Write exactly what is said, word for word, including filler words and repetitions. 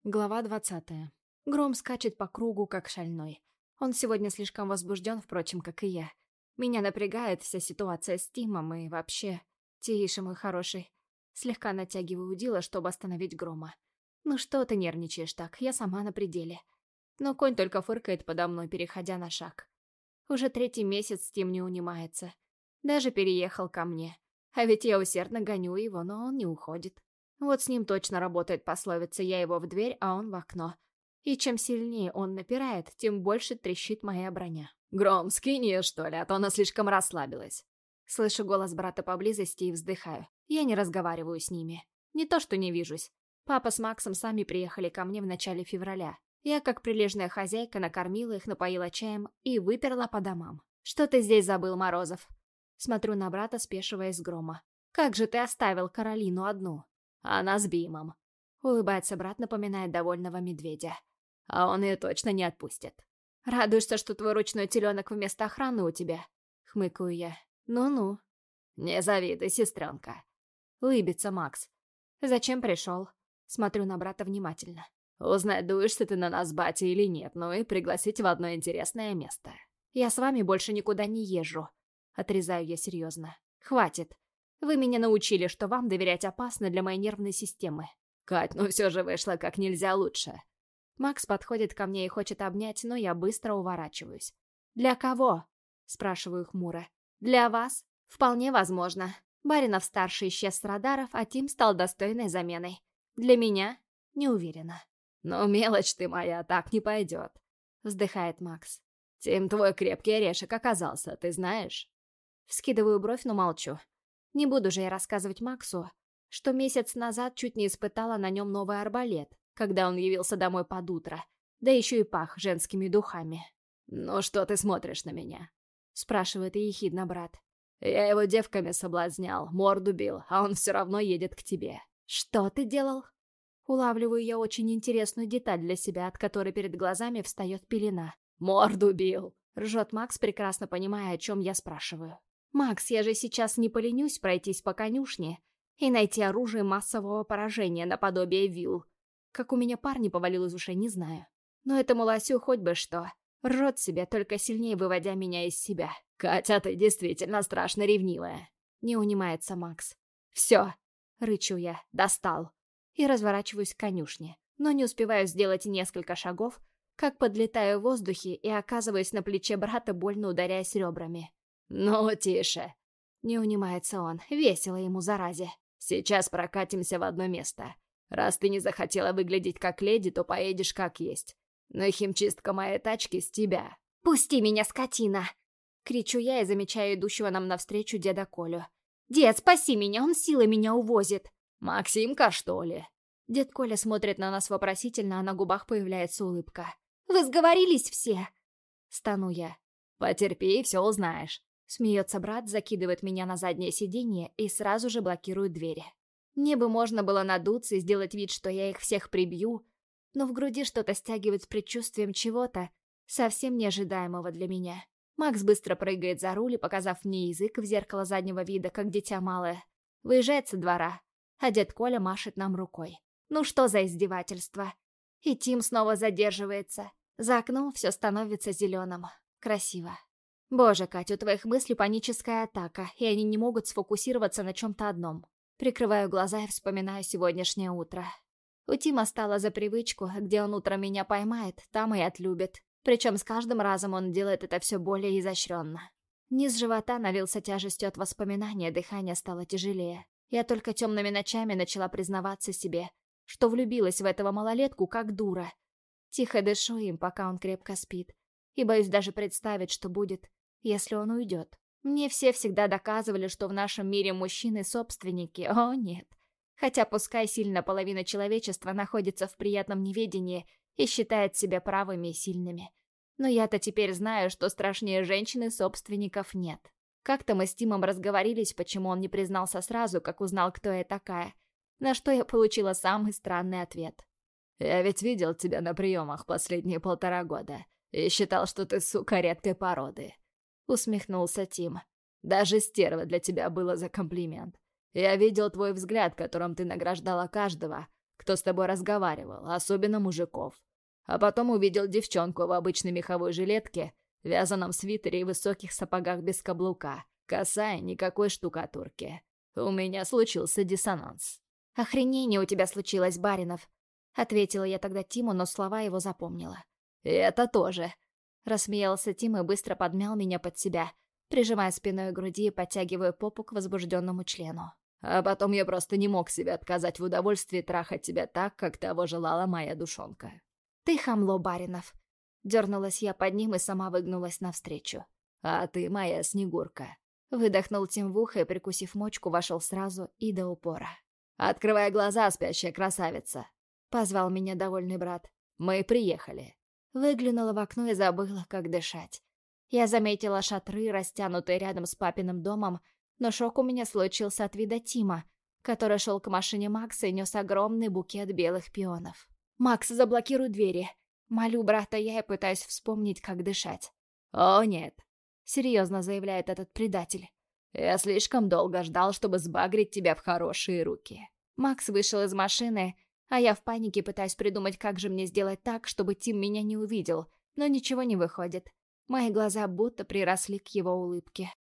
Глава двадцатая. Гром скачет по кругу, как шальной. Он сегодня слишком возбужден, впрочем, как и я. Меня напрягает вся ситуация с Тимом и вообще... Тише, мой хороший. Слегка натягиваю удила, чтобы остановить Грома. Ну что ты нервничаешь так, я сама на пределе. Но конь только фыркает подо мной, переходя на шаг. Уже третий месяц Тим не унимается. Даже переехал ко мне. А ведь я усердно гоню его, но он не уходит. Вот с ним точно работает пословица «я его в дверь, а он в окно». И чем сильнее он напирает, тем больше трещит моя броня. «Гром, скинь ее, что ли, а то она слишком расслабилась». Слышу голос брата поблизости и вздыхаю. Я не разговариваю с ними. Не то что не вижусь. Папа с Максом сами приехали ко мне в начале февраля. Я, как прилежная хозяйка, накормила их, напоила чаем и выперла по домам. «Что ты здесь забыл, Морозов?» Смотрю на брата, спешиваясь с Грома. «Как же ты оставил Каролину одну?» «Она с Бимом», — улыбается брат, напоминает довольного медведя. «А он ее точно не отпустит». «Радуешься, что твой ручной теленок вместо охраны у тебя?» — хмыкаю я. «Ну-ну». «Не завидуй, сестренка», — улыбится Макс. «Зачем пришел?» Смотрю на брата внимательно. «Узнать, дуешься ты на нас, батя, или нет, ну и пригласить в одно интересное место». «Я с вами больше никуда не езжу», — отрезаю я серьезно. «Хватит. Вы меня научили, что вам доверять опасно для моей нервной системы». «Кать, ну все же вышло как нельзя лучше». Макс подходит ко мне и хочет обнять, но я быстро уворачиваюсь. «Для кого?» — спрашиваю хмуро. «Для вас? Вполне возможно. Баринов-старший исчез с радаров, а Тим стал достойной заменой. Для меня? Не уверена». «Ну, мелочь ты моя, так не пойдет», — вздыхает Макс. «Тим твой крепкий орешек оказался, ты знаешь?» Вскидываю бровь, но молчу. Не буду же я рассказывать Максу, что месяц назад чуть не испытала на нем новый арбалет, когда он явился домой под утро, да еще и пах женскими духами. «Ну что ты смотришь на меня?» — спрашивает ехидно брат. «Я его девками соблазнял, морду бил, а он все равно едет к тебе». «Что ты делал?» Улавливаю я очень интересную деталь для себя, от которой перед глазами встает пелена. «Морду бил!» — ржет Макс, прекрасно понимая, о чем я спрашиваю. «Макс, я же сейчас не поленюсь пройтись по конюшне и найти оружие массового поражения наподобие вилл. Как у меня парни повалил из ушей, не знаю. Но этому лосю хоть бы что. Ржет себе, только сильнее выводя меня из себя». «Катя, ты действительно страшно ревнивая», — не унимается Макс. «Все!» — рычу я. «Достал!» И разворачиваюсь к конюшне. Но не успеваю сделать несколько шагов, как подлетаю в воздухе и оказываюсь на плече брата, больно ударяясь ребрами. «Ну, тише!» Не унимается он. Весело ему, заразе. «Сейчас прокатимся в одно место. Раз ты не захотела выглядеть как леди, то поедешь как есть. Но химчистка моей тачки с тебя». «Пусти меня, скотина!» Кричу я и замечаю идущего нам навстречу деда Колю. «Дед, спаси меня, он силой меня увозит!» «Максимка, что ли?» Дед Коля смотрит на нас вопросительно, а на губах появляется улыбка. «Вы сговорились все?» Стану я. «Потерпи, и все узнаешь». Смеется брат, закидывает меня на заднее сиденье и сразу же блокирует двери. Мне бы можно было надуться и сделать вид, что я их всех прибью, но в груди что-то стягивает с предчувствием чего-то, совсем неожидаемого для меня. Макс быстро прыгает за руль и, показав мне язык в зеркало заднего вида, как дитя малое, выезжает со двора, а дед Коля машет нам рукой. Ну что за издевательство? И Тим снова задерживается. За окном все становится зеленым. Красиво. Боже, Катя, у твоих мыслей паническая атака, и они не могут сфокусироваться на чем-то одном. Прикрываю глаза и вспоминаю сегодняшнее утро. У Тима стало за привычку, где он утром меня поймает, там и отлюбит. Причем с каждым разом он делает это все более изощренно. Низ живота налился тяжестью от воспоминания, дыхание стало тяжелее. Я только темными ночами начала признаваться себе, что влюбилась в этого малолетку как дура. Тихо дышу им, пока он крепко спит. И боюсь даже представить, что будет, если он уйдет. Мне все всегда доказывали, что в нашем мире мужчины собственники. О, нет. Хотя пускай сильно половина человечества находится в приятном неведении и считает себя правыми и сильными. Но я-то теперь знаю, что страшнее женщины собственников нет. Как-то мы с Тимом разговорились, почему он не признался сразу, как узнал, кто я такая. На что я получила самый странный ответ. «Я ведь видел тебя на приемах последние полтора года и считал, что ты сука редкой породы», — усмехнулся Тим. «Даже стерва для тебя было за комплимент. Я видел твой взгляд, которым ты награждала каждого, кто с тобой разговаривал, особенно мужиков. А потом увидел девчонку в обычной меховой жилетке, вязаном свитере и высоких сапогах без каблука, косая, никакой штукатурки. У меня случился диссонанс. «Охренение у тебя случилось, Баринов», — ответила я тогда Тиму, но слова его запомнила. «И это тоже», — рассмеялся Тим и быстро подмял меня под себя, прижимая спиной к груди и подтягивая попу к возбужденному члену. «А потом я просто не мог себе отказать в удовольствии трахать тебя так, как того желала моя душонка». «Ты хамло, Баринов», — дернулась я под ним и сама выгнулась навстречу. «А ты моя Снегурка», — выдохнул Тим в ухо и, прикусив мочку, вошел сразу и до упора. «Открывай глаза, спящая красавица», — позвал меня довольный брат. «Мы приехали». Выглянула в окно и забыла, как дышать. Я заметила шатры, растянутые рядом с папиным домом, но шок у меня случился от вида Тима, который шел к машине Макса и нес огромный букет белых пионов. «Макс, заблокируй двери!» Молю брата я и пытаюсь вспомнить, как дышать. «О, нет!» — серьезно заявляет этот предатель. «Я слишком долго ждал, чтобы сбагрить тебя в хорошие руки». Макс вышел из машины, а я в панике пытаюсь придумать, как же мне сделать так, чтобы Тим меня не увидел, но ничего не выходит. Мои глаза будто приросли к его улыбке.